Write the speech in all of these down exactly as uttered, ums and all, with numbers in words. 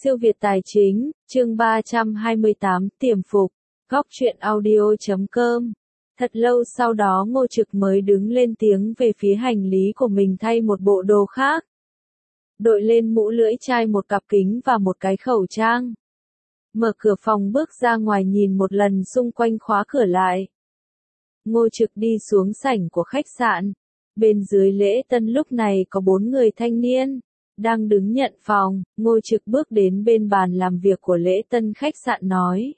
Siêu Việt Tài Chính, chương ba trăm hai mươi tám, tiềm phục, góc truyện audio chấm com. Thật lâu sau đó Ngô Trực mới đứng lên tiếng về phía hành lý của mình thay một bộ đồ khác. Đội lên mũ lưỡi chai, một cặp kính và một cái khẩu trang. Mở cửa phòng bước ra ngoài nhìn một lần xung quanh, khóa cửa lại. Ngô Trực đi xuống sảnh của khách sạn. Bên dưới lễ tân lúc này có bốn người thanh niên đang đứng nhận phòng. Ngô Trực bước đến bên bàn làm việc của lễ tân khách sạn nói: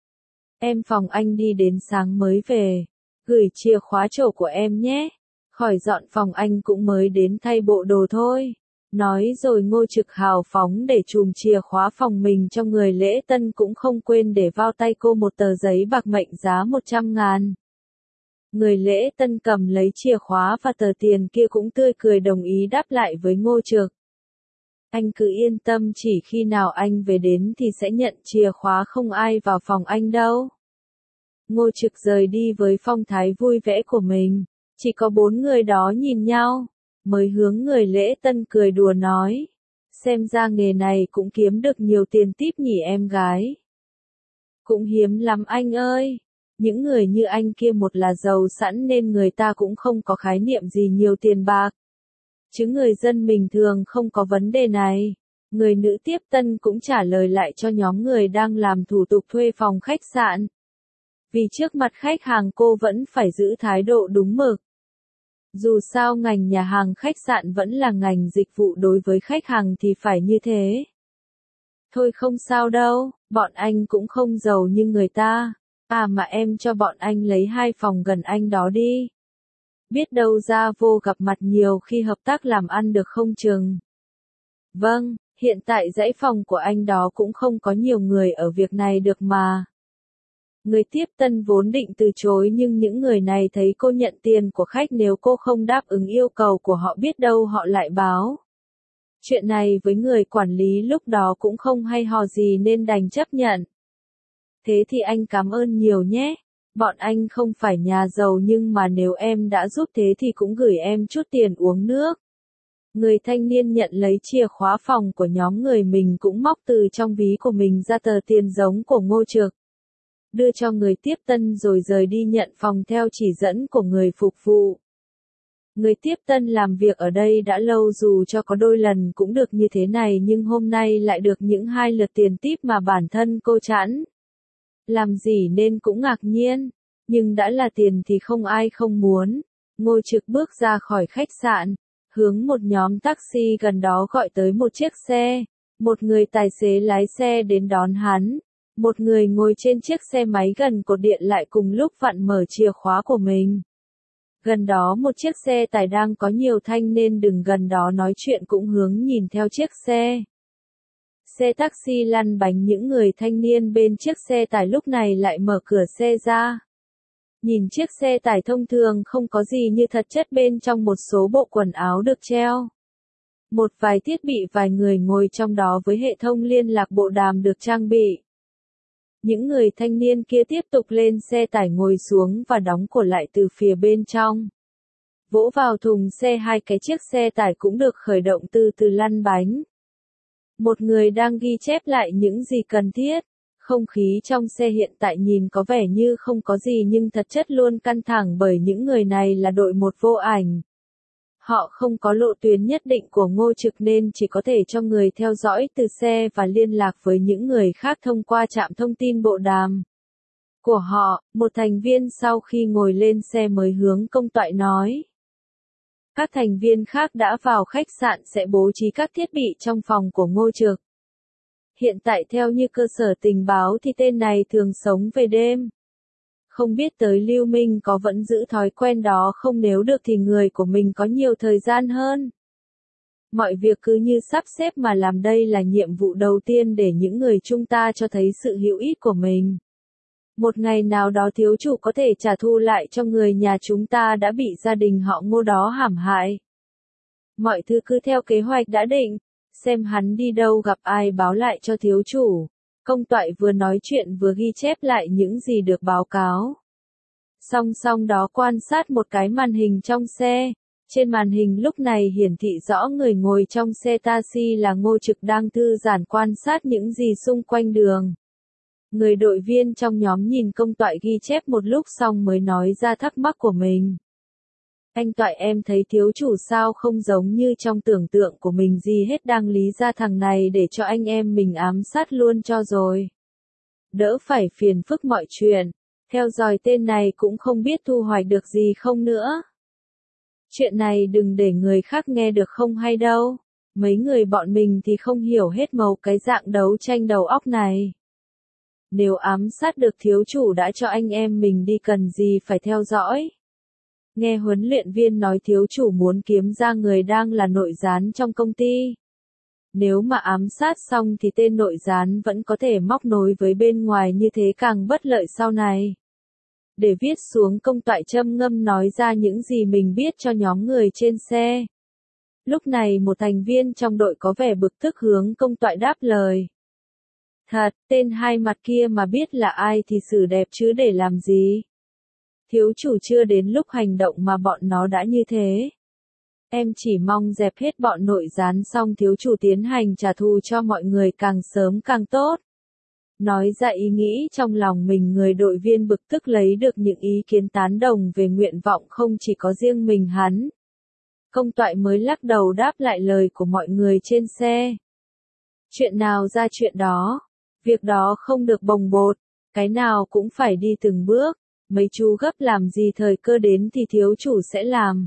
Em phòng anh đi đến sáng mới về. Gửi chìa khóa chỗ của em nhé. Khỏi dọn phòng, anh cũng mới đến thay bộ đồ thôi. Nói rồi Ngô Trực hào phóng để chùm chìa khóa phòng mình cho người lễ tân, cũng không quên để vào tay cô một tờ giấy bạc mệnh giá một trăm ngàn. Người lễ tân cầm lấy chìa khóa và tờ tiền kia cũng tươi cười đồng ý đáp lại với Ngô Trực. Anh cứ yên tâm, chỉ khi nào anh về đến thì sẽ nhận chìa khóa, không ai vào phòng anh đâu. Ngô Trực rời đi với phong thái vui vẻ của mình. Chỉ có bốn người đó nhìn nhau, mới hướng người lễ tân cười đùa nói: Xem ra nghề này cũng kiếm được nhiều tiền típ nhỉ em gái. Cũng hiếm lắm anh ơi. Những người như anh kia một là giàu sẵn nên người ta cũng không có khái niệm gì nhiều tiền bạc. Chứ người dân bình thường không có vấn đề này. Người nữ tiếp tân cũng trả lời lại cho nhóm người đang làm thủ tục thuê phòng khách sạn. Vì trước mặt khách hàng cô vẫn phải giữ thái độ đúng mực. Dù sao ngành nhà hàng khách sạn vẫn là ngành dịch vụ, đối với khách hàng thì phải như thế. Thôi không sao đâu, bọn anh cũng không giàu như người ta. À mà em cho bọn anh lấy hai phòng gần anh đó đi. Biết đâu ra vô gặp mặt nhiều khi hợp tác làm ăn được không chừng. Vâng, hiện tại dãy phòng của anh đó cũng không có nhiều người ở việc này được mà. Người tiếp tân vốn định từ chối, nhưng những người này thấy cô nhận tiền của khách, nếu cô không đáp ứng yêu cầu của họ biết đâu họ lại báo chuyện này với người quản lý, lúc đó cũng không hay ho gì nên đành chấp nhận. Thế thì anh cảm ơn nhiều nhé. Bọn anh không phải nhà giàu, nhưng mà nếu em đã giúp thế thì cũng gửi em chút tiền uống nước. Người thanh niên nhận lấy chìa khóa phòng của nhóm người mình, cũng móc từ trong ví của mình ra tờ tiền giống của Ngô Trực, đưa cho người tiếp tân rồi rời đi nhận phòng theo chỉ dẫn của người phục vụ. Người tiếp tân làm việc ở đây đã lâu, dù cho có đôi lần cũng được như thế này, nhưng hôm nay lại được những hai lượt tiền tip mà bản thân cô chẵn làm gì nên cũng ngạc nhiên. Nhưng đã là tiền thì không ai không muốn. Ngô Trực bước ra khỏi khách sạn, hướng một nhóm taxi gần đó gọi tới một chiếc xe. Một người tài xế lái xe đến đón hắn. Một người ngồi trên chiếc xe máy gần cột điện lại cùng lúc vặn mở chìa khóa của mình. Gần đó một chiếc xe tải đang có nhiều thanh nên đứng gần đó nói chuyện cũng hướng nhìn theo chiếc xe. Xe taxi lăn bánh, những người thanh niên bên chiếc xe tải lúc này lại mở cửa xe ra. Nhìn chiếc xe tải thông thường không có gì như thật chất, bên trong một số bộ quần áo được treo. Một vài thiết bị, vài người ngồi trong đó với hệ thống liên lạc bộ đàm được trang bị. Những người thanh niên kia tiếp tục lên xe tải ngồi xuống và đóng cửa lại từ phía bên trong. Vỗ vào thùng xe, hai cái chiếc xe tải cũng được khởi động từ từ lăn bánh. Một người đang ghi chép lại những gì cần thiết. Không khí trong xe hiện tại nhìn có vẻ như không có gì, nhưng thật chất luôn căng thẳng, bởi những người này là đội một vô ảnh. Họ không có lộ tuyến nhất định của Ngô Trực nên chỉ có thể cho người theo dõi từ xe và liên lạc với những người khác thông qua trạm thông tin bộ đàm của họ. Một thành viên sau khi ngồi lên xe mới hướng công toại nói: Các thành viên khác đã vào khách sạn sẽ bố trí các thiết bị trong phòng của Ngô Trực. Hiện tại theo như cơ sở tình báo thì tên này thường sống về đêm. Không biết tới Lưu Minh có vẫn giữ thói quen đó không, nếu được thì người của mình có nhiều thời gian hơn. Mọi việc cứ như sắp xếp mà làm, đây là nhiệm vụ đầu tiên để những người chúng ta cho thấy sự hữu ích của mình. Một ngày nào đó thiếu chủ có thể trả thù lại cho người nhà chúng ta đã bị gia đình họ Ngô đó hãm hại. Mọi thứ cứ theo kế hoạch đã định, xem hắn đi đâu gặp ai báo lại cho thiếu chủ. Công toại vừa nói chuyện vừa ghi chép lại những gì được báo cáo. Song song đó quan sát một cái màn hình trong xe. Trên màn hình lúc này hiển thị rõ người ngồi trong xe taxi là Ngô Trực đang thư giãn quan sát những gì xung quanh đường. Người đội viên trong nhóm nhìn công toại ghi chép một lúc xong mới nói ra thắc mắc của mình. Anh Toại, em thấy thiếu chủ sao không giống như trong tưởng tượng của mình gì hết, đang lý ra thằng này để cho anh em mình ám sát luôn cho rồi. Đỡ phải phiền phức mọi chuyện, theo dõi tên này cũng không biết thu hoạch được gì không nữa. Chuyện này đừng để người khác nghe được không hay đâu, mấy người bọn mình thì không hiểu hết màu cái dạng đấu tranh đầu óc này. Nếu ám sát được thiếu chủ đã cho anh em mình đi cần gì phải theo dõi. Nghe huấn luyện viên nói thiếu chủ muốn kiếm ra người đang là nội gián trong công ty. Nếu mà ám sát xong thì tên nội gián vẫn có thể móc nối với bên ngoài, như thế càng bất lợi sau này. Để viết xuống, công toại châm ngâm nói ra những gì mình biết cho nhóm người trên xe. Lúc này một thành viên trong đội có vẻ bực tức hướng công toại đáp lời. Thật, tên hai mặt kia mà biết là ai thì xử đẹp chứ để làm gì. Thiếu chủ chưa đến lúc hành động mà bọn nó đã như thế. Em chỉ mong dẹp hết bọn nội gián xong thiếu chủ tiến hành trả thù cho mọi người càng sớm càng tốt. Nói ra ý nghĩ trong lòng mình, người đội viên bực tức lấy được những ý kiến tán đồng về nguyện vọng không chỉ có riêng mình hắn. Công toại mới lắc đầu đáp lại lời của mọi người trên xe. Chuyện nào ra chuyện đó, việc đó không được bồng bột, cái nào cũng phải đi từng bước, mấy chú gấp làm gì, thời cơ đến thì thiếu chủ sẽ làm.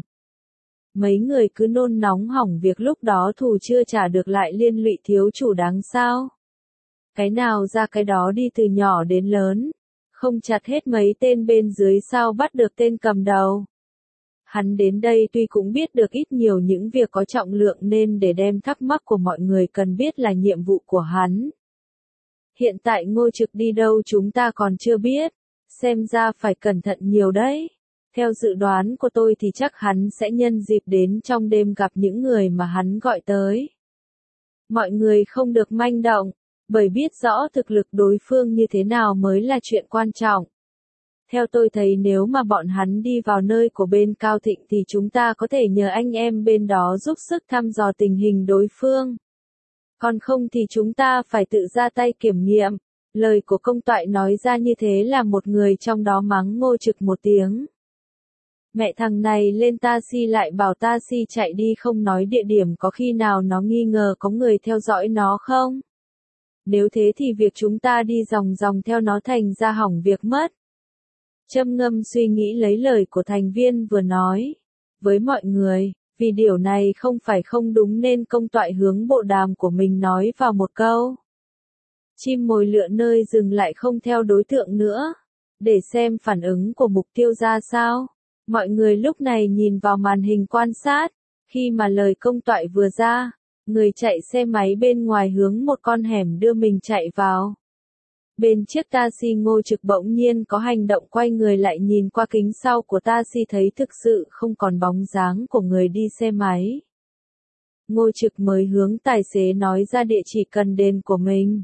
Mấy người cứ nôn nóng hỏng việc lúc đó thù chưa trả được lại liên lụy thiếu chủ đáng sao. Cái nào ra cái đó đi, từ nhỏ đến lớn, không chặt hết mấy tên bên dưới sao bắt được tên cầm đầu. Hắn đến đây tuy cũng biết được ít nhiều những việc có trọng lượng nên để đem thắc mắc của mọi người cần biết là nhiệm vụ của hắn. Hiện tại Ngô Trực đi đâu chúng ta còn chưa biết, xem ra phải cẩn thận nhiều đấy. Theo dự đoán của tôi thì chắc hắn sẽ nhân dịp đến trong đêm gặp những người mà hắn gọi tới. Mọi người không được manh động, bởi biết rõ thực lực đối phương như thế nào mới là chuyện quan trọng. Theo tôi thấy nếu mà bọn hắn đi vào nơi của bên Cao Thịnh thì chúng ta có thể nhờ anh em bên đó giúp sức thăm dò tình hình đối phương. Còn không thì chúng ta phải tự ra tay kiểm nghiệm. Lời của công toại nói ra như thế là một người trong đó mắng Ngô Trực một tiếng. Mẹ thằng này lên taxi lại bảo taxi chạy đi không nói địa điểm, có khi nào nó nghi ngờ có người theo dõi nó không? Nếu thế thì việc chúng ta đi vòng vòng theo nó thành ra hỏng việc mất. Châm ngâm suy nghĩ lấy lời của thành viên vừa nói với mọi người, vì điều này không phải không đúng nên công toại hướng bộ đàm của mình nói vào một câu. Chim mồi lựa nơi dừng lại không theo đối tượng nữa, để xem phản ứng của mục tiêu ra sao. Mọi người lúc này nhìn vào màn hình quan sát, khi mà lời công toại vừa ra, người chạy xe máy bên ngoài hướng một con hẻm đưa mình chạy vào. Bên chiếc taxi Ngô Trực bỗng nhiên có hành động quay người lại nhìn qua kính sau của taxi, thấy thực sự không còn bóng dáng của người đi xe máy. Ngô Trực mới hướng tài xế nói ra địa chỉ cần đến của mình.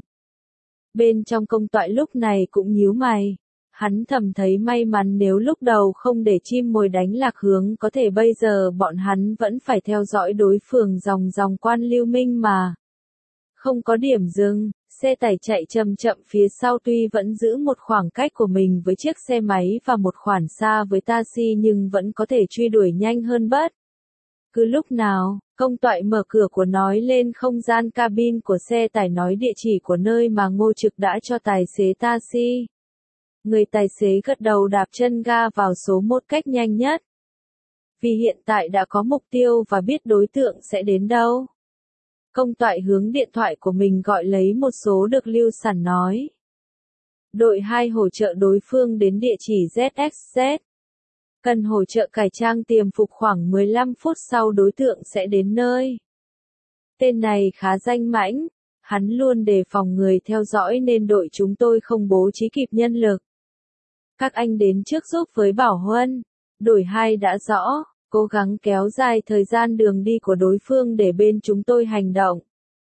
Bên trong công toại lúc này cũng nhíu mày. Hắn thầm thấy may mắn nếu lúc đầu không để chim mồi đánh lạc hướng, có thể bây giờ bọn hắn vẫn phải theo dõi đối phương dòng dòng quan Lưu Minh mà. Không có điểm dừng, xe tải chạy chậm chậm phía sau tuy vẫn giữ một khoảng cách của mình với chiếc xe máy và một khoảng xa với taxi nhưng vẫn có thể truy đuổi nhanh hơn bất cứ lúc nào. Công toại mở cửa của nói lên không gian cabin của xe tải, nói địa chỉ của nơi mà Ngô Trực đã cho tài xế taxi. Người tài xế gật đầu đạp chân ga vào số một cách nhanh nhất. Vì hiện tại đã có mục tiêu và biết đối tượng sẽ đến đâu. Công toại hướng điện thoại của mình gọi lấy một số được lưu sẵn nói. Đội hai hỗ trợ đối phương đến địa chỉ Z X Z. Cần hỗ trợ cải trang tiềm phục, khoảng mười lăm phút sau đối tượng sẽ đến nơi. Tên này khá danh mãnh, hắn luôn đề phòng người theo dõi nên đội chúng tôi không bố trí kịp nhân lực. Các anh đến trước giúp với Bảo Huân. Đội hai đã rõ, cố gắng kéo dài thời gian đường đi của đối phương để bên chúng tôi hành động.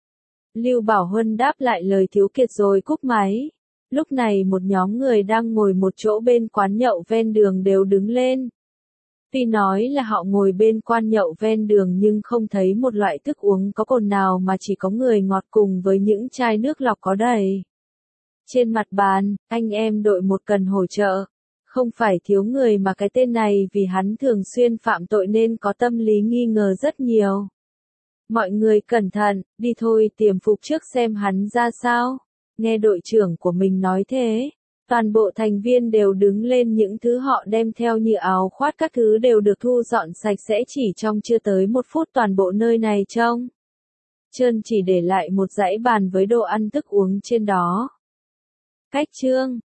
Lưu Bảo Huân đáp lại lời Thiếu Kiệt rồi cúp máy. Lúc này một nhóm người đang ngồi một chỗ bên quán nhậu ven đường đều đứng lên. Tuy nói là họ ngồi bên quan nhậu ven đường nhưng không thấy một loại thức uống có cồn nào mà chỉ có người ngọt cùng với những chai nước lọc có đầy. Trên mặt bàn, anh em đội một cần hỗ trợ. Không phải thiếu người mà cái tên này vì hắn thường xuyên phạm tội nên có tâm lý nghi ngờ rất nhiều. Mọi người cẩn thận, đi thôi tiềm phục trước xem hắn ra sao. Nghe đội trưởng của mình nói thế, toàn bộ thành viên đều đứng lên, những thứ họ đem theo như áo khoác các thứ đều được thu dọn sạch sẽ, chỉ trong chưa tới một phút toàn bộ nơi này trông trơn, chỉ để lại một dãy bàn với đồ ăn thức uống trên đó. Cách chương